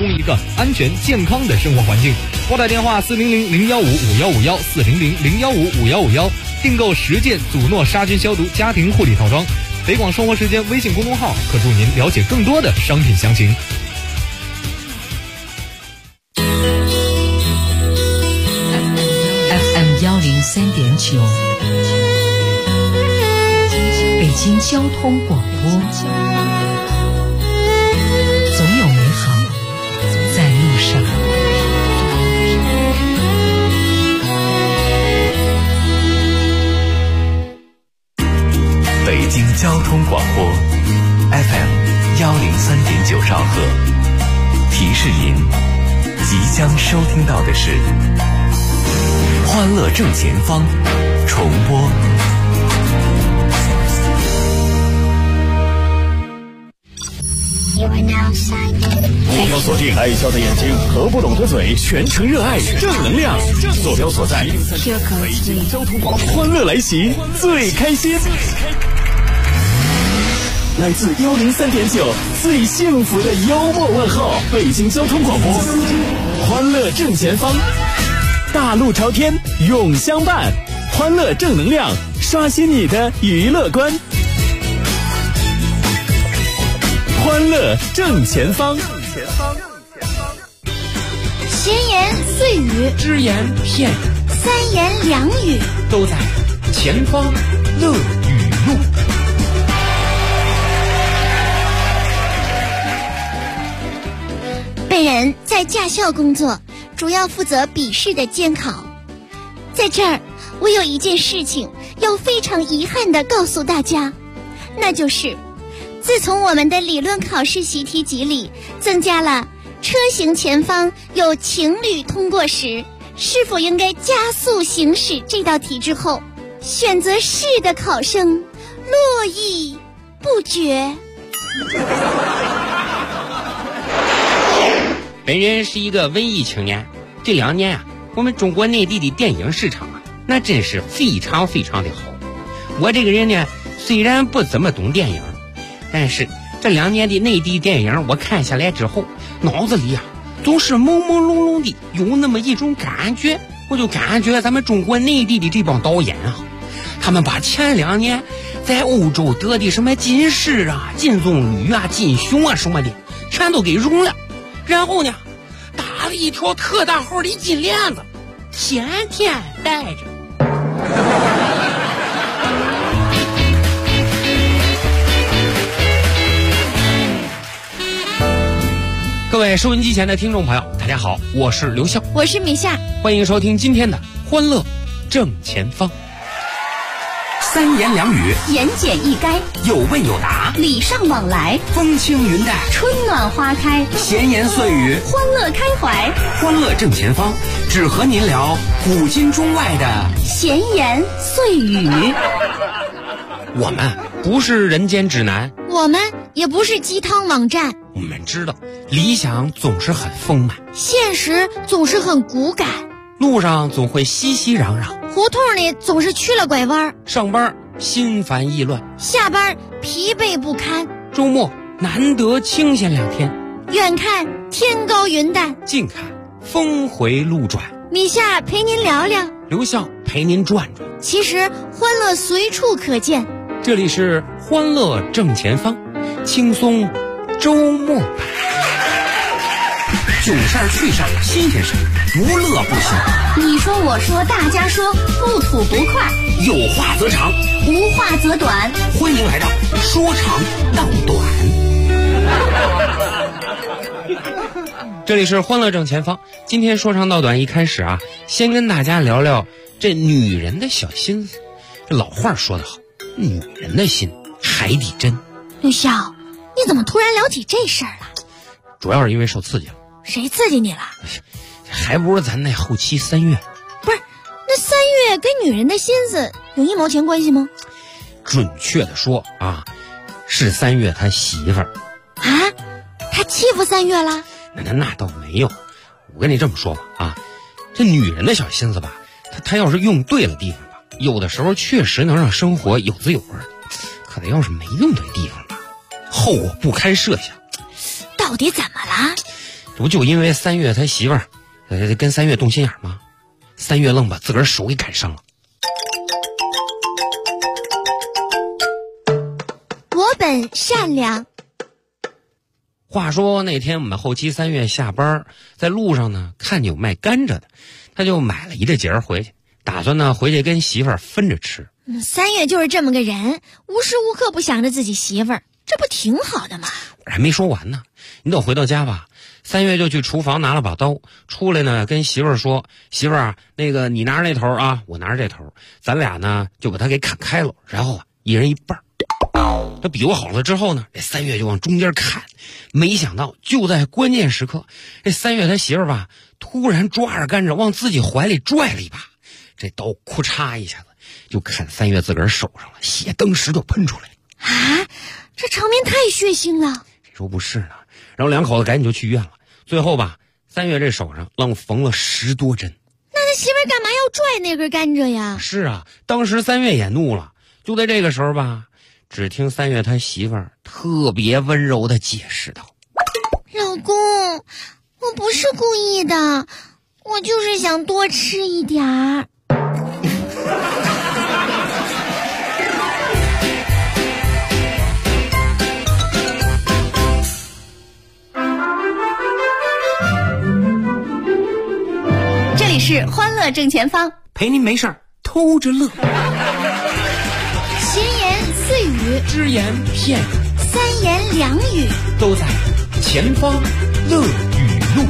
供一个安全健康的生活环境。拨打电话400-015-5151，400-015-5151，订购10件祖诺杀菌消毒家庭护理套装。北广生活时间微信公众号可助您了解更多的商品详情。 FM103.9，北京交通广播，总有美好在路上。 北京交通广播 FM103.9兆赫，提示您即将收听到的是欢乐正前方重播。 目标锁定爱笑的眼睛和不懂的嘴，全程热爱正能量。坐标所在北京交通广播，欢乐来袭，最开心。来自103.9最幸福的幽默问候，北京交通广播，欢乐正前方，大路朝天永相伴，欢乐正能量，刷新你的娱乐观。欢乐正前方， 闲言碎语， 只言片语， 三言两语， 都在前方乐语录。 本人在驾校工作，主要负责笔试的监考。在这儿，我有一件事情要非常遗憾地告诉大家，那就是自从我们的理论考试习题集里增加了车行前方有情侣通过时是否应该加速行驶这道题之后，选择是的考生络绎不绝。 本人是一个文艺青年，这2年啊，我们中国内地的电影市场啊，那真是非常非常的好。我这个人呢，虽然不怎么懂电影，但是这2年的内地电影我看下来之后，脑子里啊总是朦朦胧胧的有那么一种感觉，我就感觉咱们中国内地的这帮导演啊，他们把前2年在欧洲得的什么金狮啊、金棕榈啊、金熊啊什么的全都给融了，然后呢打了一条特大号的金链子，天天带着。各位收音机前的听众朋友，大家好，我是刘笑， 我是米夏， 欢迎收听今天的欢乐正前方。 三言两语， 言简意赅， 有问有答， 礼尚往来， 风轻云淡， 春暖花开， 闲言碎语， 欢乐开怀。 欢乐正前方，只和您聊古今中外的闲言碎语。 我们不是人间指南， 我们也不是鸡汤网站， 我们知道理想总是很丰满， 现实总是很骨感， 路上总会熙熙攘攘， 胡同里总是去了拐弯， 上班心烦意乱， 下班疲惫不堪， 周末难得清闲2天， 远看天高云淡， 近看峰回路转。 米夏陪您聊聊， 刘笑陪您转转。 其实欢乐随处可见， 这里是欢乐正前方，轻松周末版。 囧事儿趣事儿新鲜事儿，不乐不行。 你说我说大家说，不吐不快， 有话则长， 无话则短。 欢迎来到说长道短。 这里是欢乐正前方，今天说长道短，一开始啊，先跟大家聊聊这女人的小心思。这老话说得好，女人的心海底针。 刘笑，你怎么突然聊起这事儿了？ 主要是因为受刺激了。 谁刺激你了？ 还不是咱那后期3月。 不是，那3月跟女人的心思有1毛钱关系吗？ 准确的说啊，是3月他媳妇儿。 啊？他欺负3月了？ 那倒没有。我跟你这么说吧啊，这女人的小心思吧，她要是用对了地方吧，有的时候确实能让生活有滋有味。可她要是没用对地方吧，后果不堪设想。 到底怎么了？ 这不就因为3月他媳妇儿跟3月动心眼吗？3月愣把自个儿手给赶上了。 我本善良。 话说那天我们后期3月下班，在路上呢看见有卖甘蔗的，他就买了一大截回去，打算呢回去跟媳妇儿分着吃。 3月就是这么个人，无时无刻不想着自己媳妇儿，这不挺好的吗？ 我还没说完呢，你等回到家吧。3月就去厨房拿了把刀，出来呢跟媳妇儿说：“媳妇儿啊，那个你拿着那头啊，我拿着这头，咱俩呢就把它给砍开了，然后啊一人一半。”这比划好了之后呢，这3月就往中间砍，没想到就在关键时刻，这3月他媳妇儿吧突然抓着甘蔗往自己怀里拽了一把，这刀库嚓一下子就砍3月自个儿手上了，血当时就喷出来了。 啊，这场面太血腥了。 谁说不是呢？然后两口子赶紧就去医院了。最后吧，3月这手上愣缝了10多针。 那他媳妇儿干嘛要拽那根甘蔗呀？ 是啊，当时3月也怒了。就在这个时候吧，只听3月他媳妇儿特别温柔地解释道：“ 老公，我不是故意的，我就是想多吃一点儿。”这里是欢乐正前方， 陪您没事儿偷着乐， 闲言碎语， 只言片语， 三言两语， 都在前方乐语录。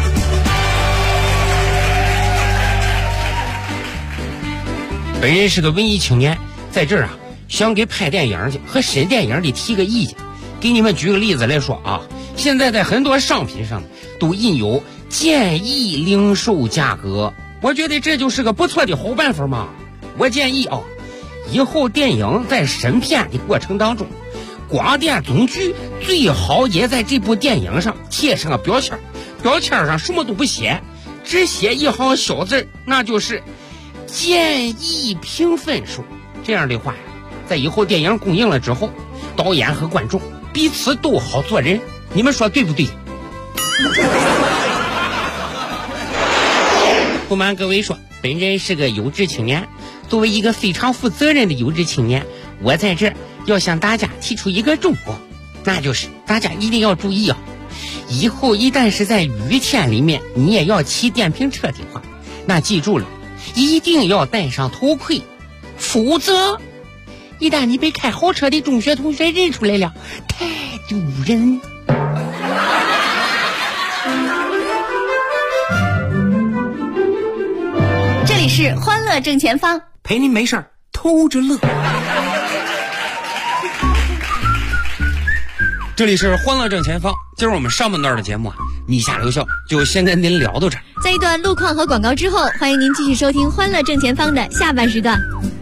本人是个文艺青年，在这儿啊，想给拍电影去和审电影里提个意见。给你们举个例子来说啊，现在在很多商品上都印有建议零售价格，我觉得这就是个不错的好办法嘛。我建议啊，以后电影在审片的过程当中，广电总局最好也在这部电影上贴上个标签，标签上什么都不写，只写一行小字，那就是建议评分数。这样的话呀，在以后电影公映了之后，导演和观众彼此都好做人，你们说对不对？不瞒各位说，本人是个优质青年，作为一个非常负责任的优质青年，我在这儿要向大家提出一个忠告，那就是大家一定要注意啊！以后一旦是在雨天里面，你也要骑电瓶车的话，那记住了，一定要戴上头盔，否则一旦你被开豪车的中学同学认出来了，太丢人。 这里是欢乐正前方， 陪您没事儿偷着乐。 这里是欢乐正前方，今儿我们上半段的节目啊，你下留校就先跟您聊到这儿。 在一段路况和广告之后，欢迎您继续收听欢乐正前方的下半时段。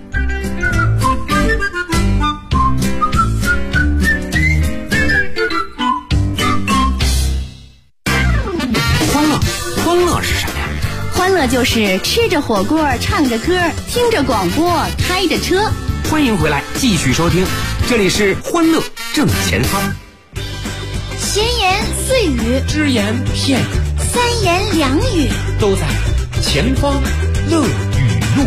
欢乐是什么呀？ 欢乐就是吃着火锅，唱着歌，听着广播，开着车。 欢迎回来，继续收听，这里是欢乐正前方。 闲言碎语， 只言片语， 三言两语， 都在前方乐语录。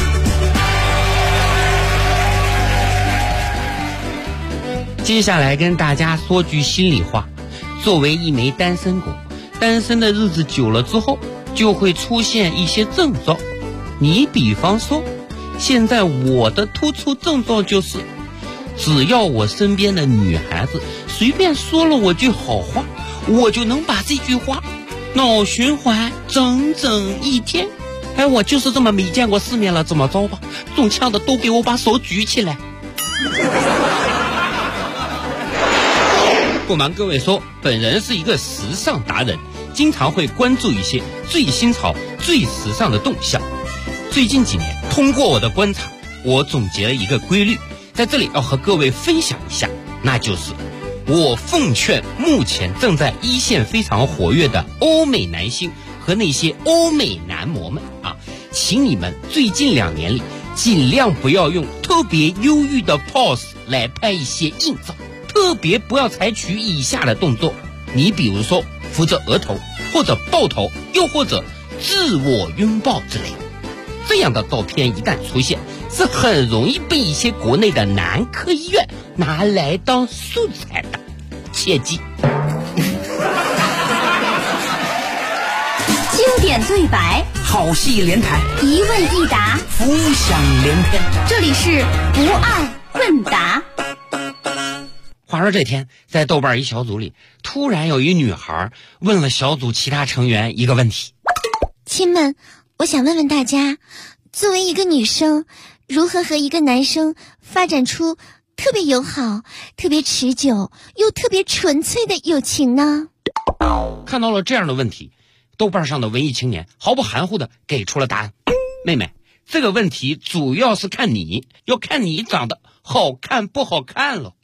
接下来跟大家说句心里话，作为一枚单身狗，单身的日子久了之后，就会出现一些征兆。你比方说，现在我的突出征兆就是，只要我身边的女孩子随便说了我句好话，我就能把这句话脑循环整整1天。哎，我就是这么没见过世面了，怎么着吧？中枪的都给我把手举起来。不瞒各位说，本人是一个时尚达人，经常会关注一些最新潮、最时尚的动向。最近几年，通过我的观察，我总结了一个规律，在这里要和各位分享一下，那就是我奉劝目前正在一线非常活跃的欧美男性和那些欧美男模们啊，请你们最近2年里尽量不要用特别忧郁的 pose 来拍一些硬照，特别不要采取以下的动作。你比如说扶着额头， 或者抱头，又或者自我拥抱之类的。这样的照片一旦出现，是很容易被一些国内的男科医院拿来当素材的，切记。 经典对白， 好戏连台， 一问一答， 浮想联翩。 这里是不二问答。 话说这天，在豆瓣一小组里，突然有一女孩问了小组其他成员一个问题： 亲们，我想问问大家，作为一个女生，如何和一个男生发展出特别友好、特别持久又特别纯粹的友情呢？ 看到了这样的问题，豆瓣上的文艺青年毫不含糊地给出了答案。妹妹，这个问题主要是看你，要看你长得好看不好看了。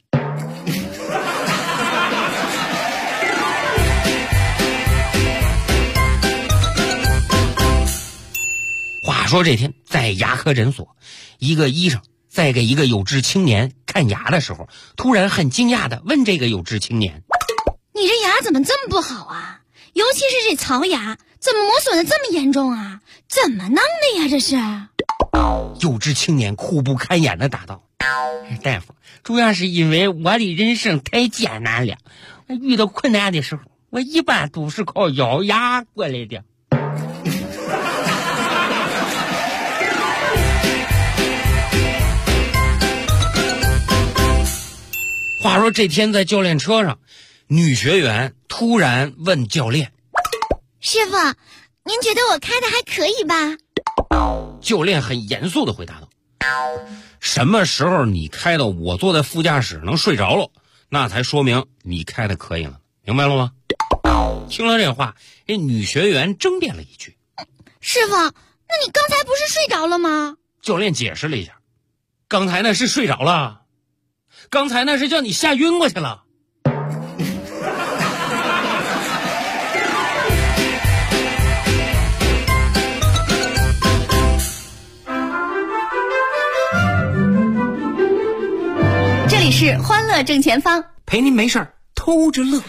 话说这天，在牙科诊所，一个医生在给一个有志青年看牙的时候，突然很惊讶地问这个有志青年： 你这牙怎么这么不好啊？尤其是这槽牙，怎么磨损的这么严重啊？怎么弄的呀这是？ 有志青年苦不堪言地答道：大夫，主要是因为我的人生太艰难了，遇到困难的时候，我一般都是靠咬牙过来的。话说这天在教练车上，女学员突然问教练： 师傅，您觉得我开的还可以吧？ 教练很严肃地回答道：什么时候你开到我坐在副驾驶能睡着了，那才说明你开的可以了，明白了吗？听了这话，这女学员争辩了一句： 师傅，那你刚才不是睡着了吗？ 教练解释了一下：刚才那是睡着了，刚才那是叫你吓晕过去了。 这里是欢乐正前方， 陪您没事儿偷着乐。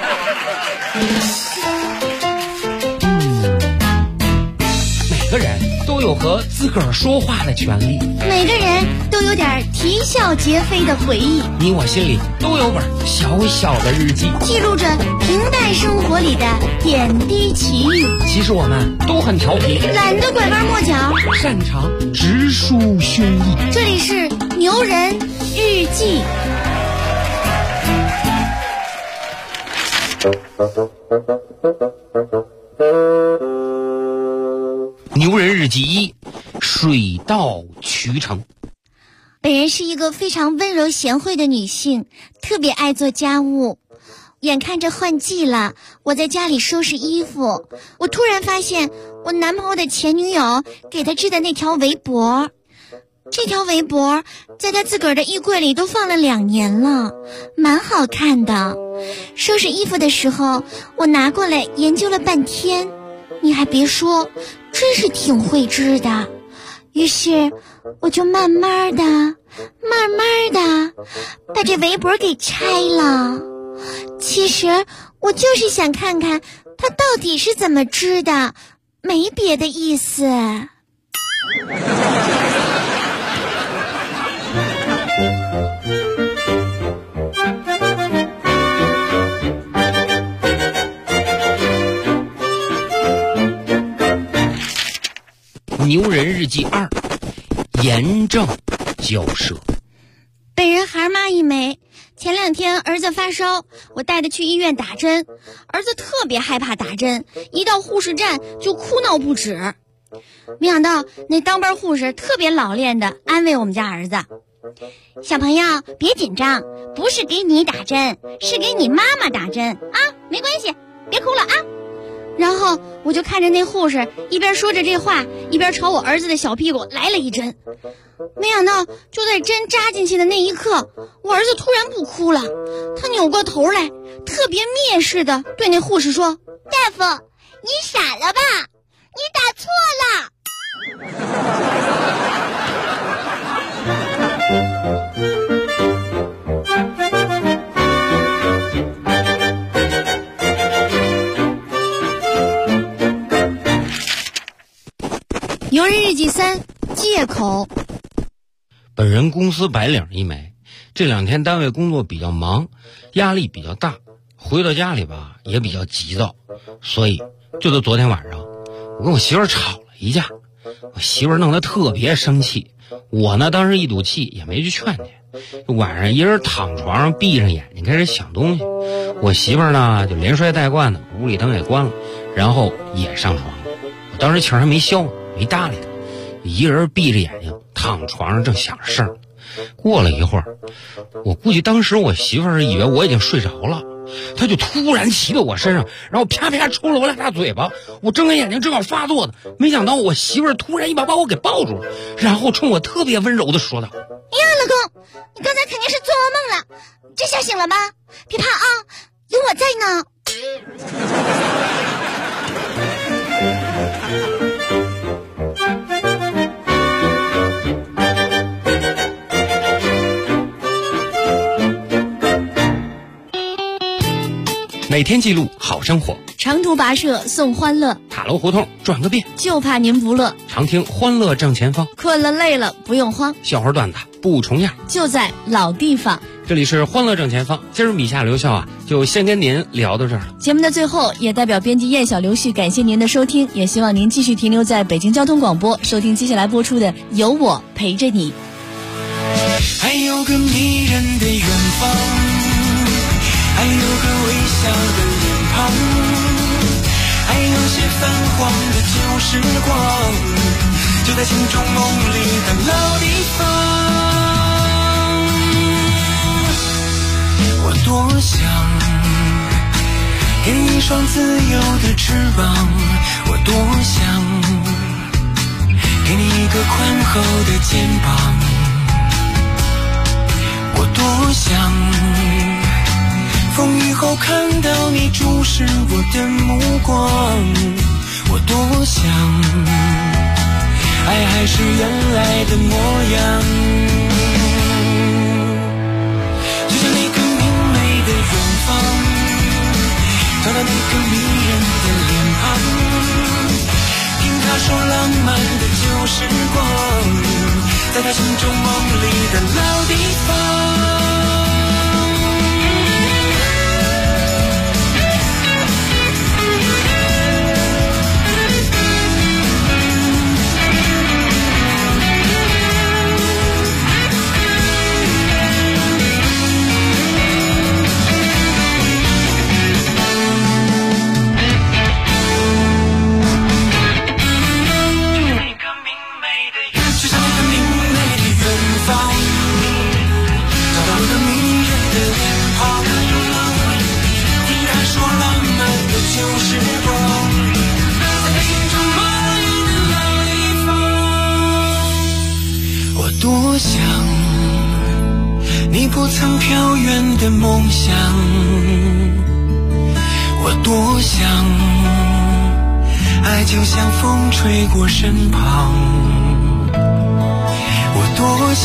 每个人都有和自个儿说话的权利， 每个人都有点啼笑皆非的回忆， 你我心里都有本小小的日记， 记录着平淡生活里的点滴奇遇。 其实我们都很调皮， 懒得拐弯抹角， 擅长直抒胸臆。 这里是牛人日记。 牛人日记1：水到渠成。 本人是一个非常温柔贤惠的女性，特别爱做家务。眼看着换季了，我在家里收拾衣服，我突然发现我男朋友的前女友给他织的那条围脖，这条围脖在他自个儿的衣柜里都放了2年了，蛮好看的。收拾衣服的时候，我拿过来研究了半天，你还别说，真是挺会织的。于是我就慢慢的把这围脖给拆了。其实我就是想看看它到底是怎么织的，没别的意思。 牛人日记2：严正交涉。 本人孩妈一枚，前2天儿子发烧，我带他去医院打针，儿子特别害怕打针，一到护士站就哭闹不止。没想到那当班护士特别老练的安慰我们家儿子：小朋友别紧张，不是给你打针，是给你妈妈打针啊，没关系，别哭了啊。然后我就看着那护士一边说着这话，一边朝我儿子的小屁股来了一针。没想到就在针扎进去的那一刻，我儿子突然不哭了，他扭过头来，特别蔑视的对那护士说：大夫，你傻了吧？你打错了。 游人日记3，借口。 本人公司白领一枚，这2天单位工作比较忙，压力比较大，回到家里吧也比较急躁，所以就在昨天晚上，我跟我媳妇儿吵了一架，我媳妇儿弄得特别生气，我呢当时一赌气也没去劝她。晚上一人躺床上闭上眼睛开始想东西，我媳妇儿呢就连摔带灌的，屋里灯也关了，然后也上床了。我当时气儿还没消，没搭理她，一人闭着眼睛躺床上正想事儿。过了一会儿，我估计当时我媳妇儿以为我已经睡着了，她就突然骑到我身上，然后啪啪抽了我2大嘴巴。我睁开眼睛正好发作的，没想到我媳妇儿突然一把把我给抱住了，然后冲我特别温柔的说道： 呀，老公，你刚才肯定是做噩梦了，这下醒了吧？别怕啊，有我在呢。 每天记录好生活， 长途跋涉送欢乐， 塔楼胡同转个遍， 就怕您不乐。 常听欢乐正前方， 困了累了不用慌， 笑话段子不重样， 就在老地方。 这里是欢乐正前方，今儿米夏留校就先跟您聊到这儿了。 节目的最后，也代表编辑燕小刘旭感谢您的收听，也希望您继续停留在北京交通广播，收听接下来播出的《有我陪着你》。 还有个迷人的远方，还有个微笑的脸庞，还有些泛黄的旧时光，就在心中梦里的老地方。我多想给你一双自由的翅膀，我多想给你一个宽厚的肩膀，我多想风雨后看到你注视我的目光，我多想爱还是原来的模样，就像那个明媚的远方，找到那个迷人的脸庞，听他说浪漫的旧时光，在他心中梦里的老地方。多想你不曾飘远的梦想，我多想爱就像风吹过身旁，我多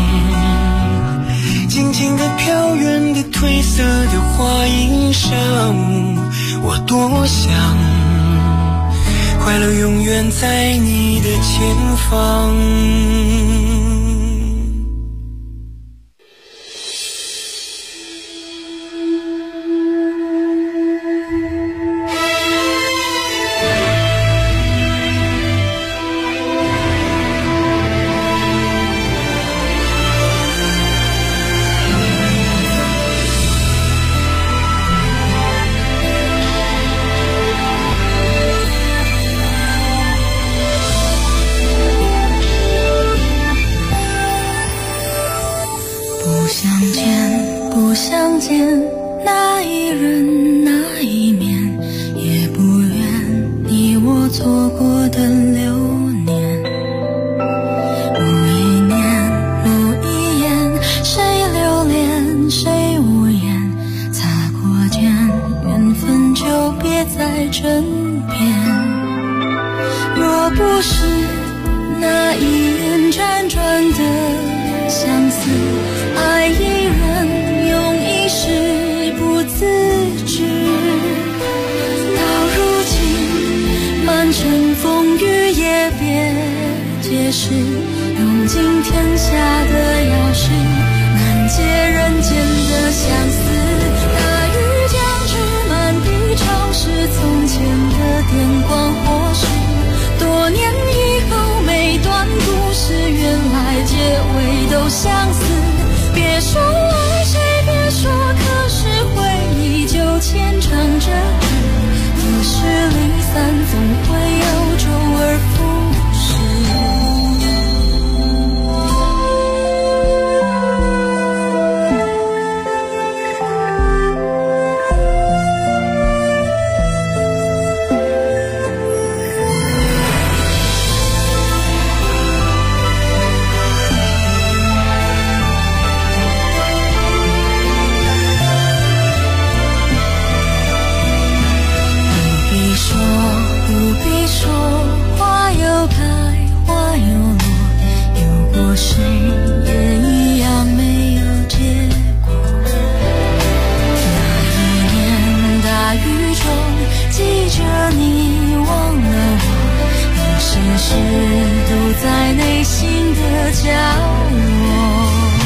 想静静地飘远的褪色的花衣裳，我多想快乐永远在你的前方。 不想见那一人那一面，也不愿你我错过的流年。不一念不一言，谁留恋谁无言，擦过肩缘分就别在枕边。若不是那一眼辗转的相思，爱一人用一世不自知，到如今漫长尘风雨也别解释，用尽天下的钥匙，难解人间的相思。大雨将至，满地潮湿，从前的电光火石，多年以后每段故事，原来结尾都相似。别说爱谁，别说可是，回忆就牵肠着纸，得失离散总会有周而复始。不必说，花有开，花有落，有过谁也一样没有结果。那一年大雨中，记着你忘了我，有些事都在内心的角落。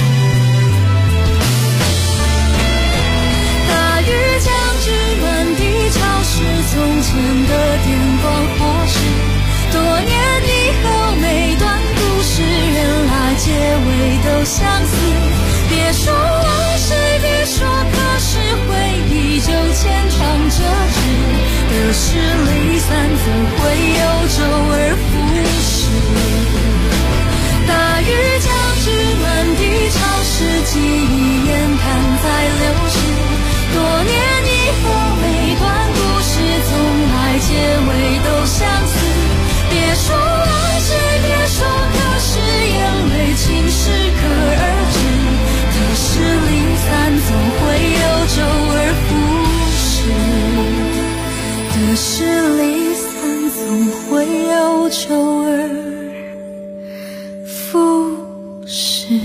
大雨将至，满地潮湿，从前的电光火石，多年以后每段故事，原来结尾都相似。别说爱谁，别说可是，回忆就牵肠着纸，得失离散总会有周而复始。大雨将至，满地潮湿，记忆眼看在流逝，多年以后每段故事，从来结尾都相似。别说爱谁，别说可是，眼泪尽适可而止，得失离散总会有周而复始，得失离散总会有周而复始。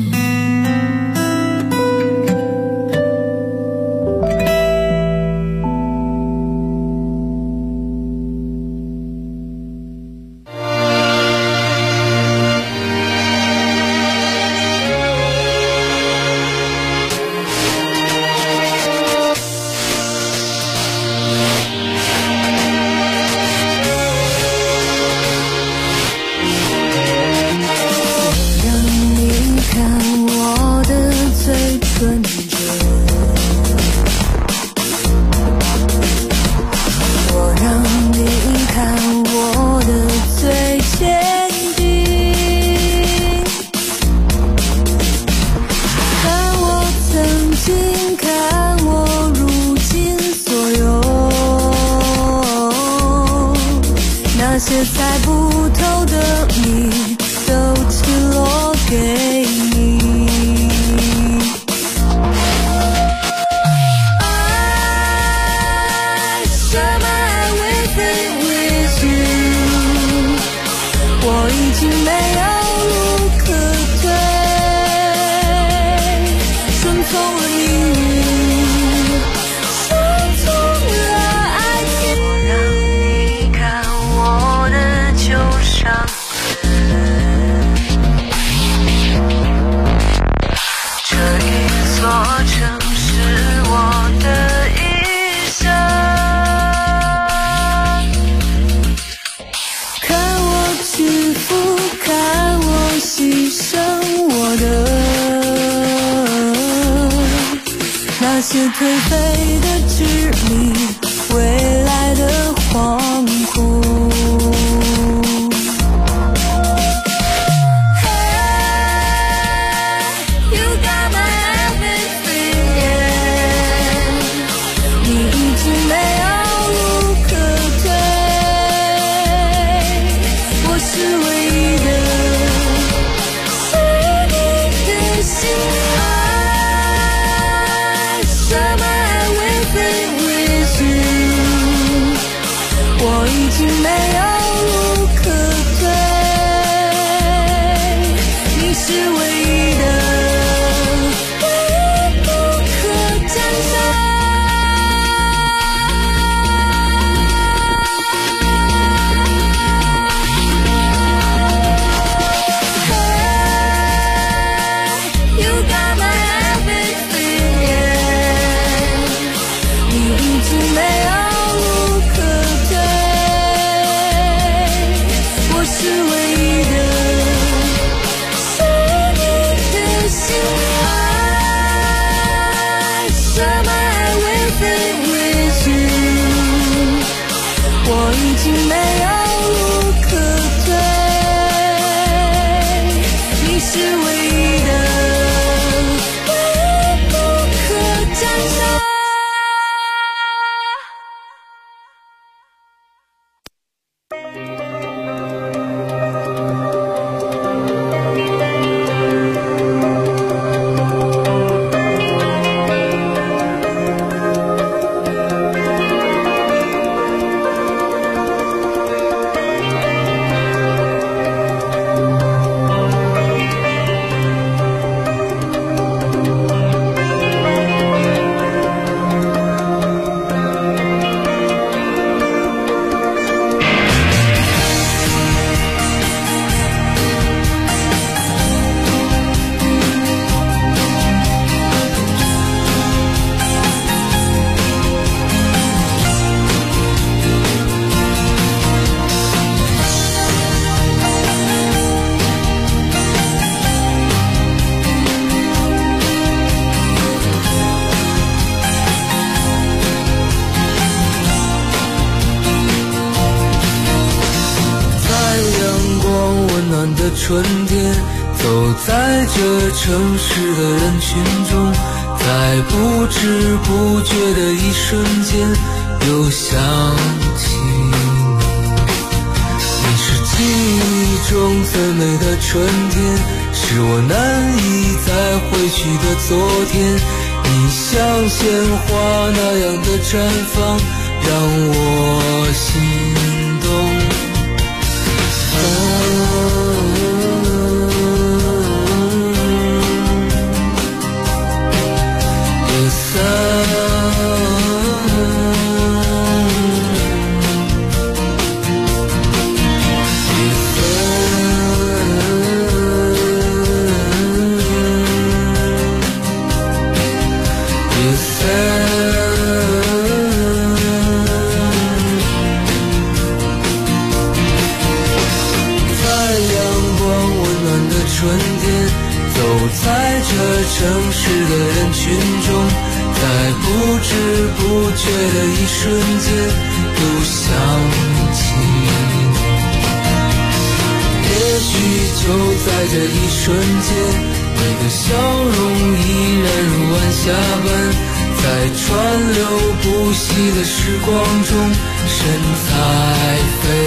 那些猜不透的谜，都赤裸给你。I share my everything with you， 我已经没有路可退，顺从了命运，顺从了爱情。我让你看我的旧伤痕，这一座城市我的一生。看我屈服，看我牺牲我的那些颓废的执迷，未来的惶恐。我已经没有路可退，你是唯一的，唯一不可战胜。 我已经没有路可退，你是唯一的，唯一不可战胜。 春天，走在这城市的人群中，在不知不觉的一瞬间，又想起你是记忆中最美的春天，是我难以再回去的昨天。你像鲜花那样的绽放，让我心动。城市的人群中，在不知不觉的一瞬间，又想起你。也许就在这一瞬间，你的笑容依然如晚霞般，在川流不息的时光中，神采飞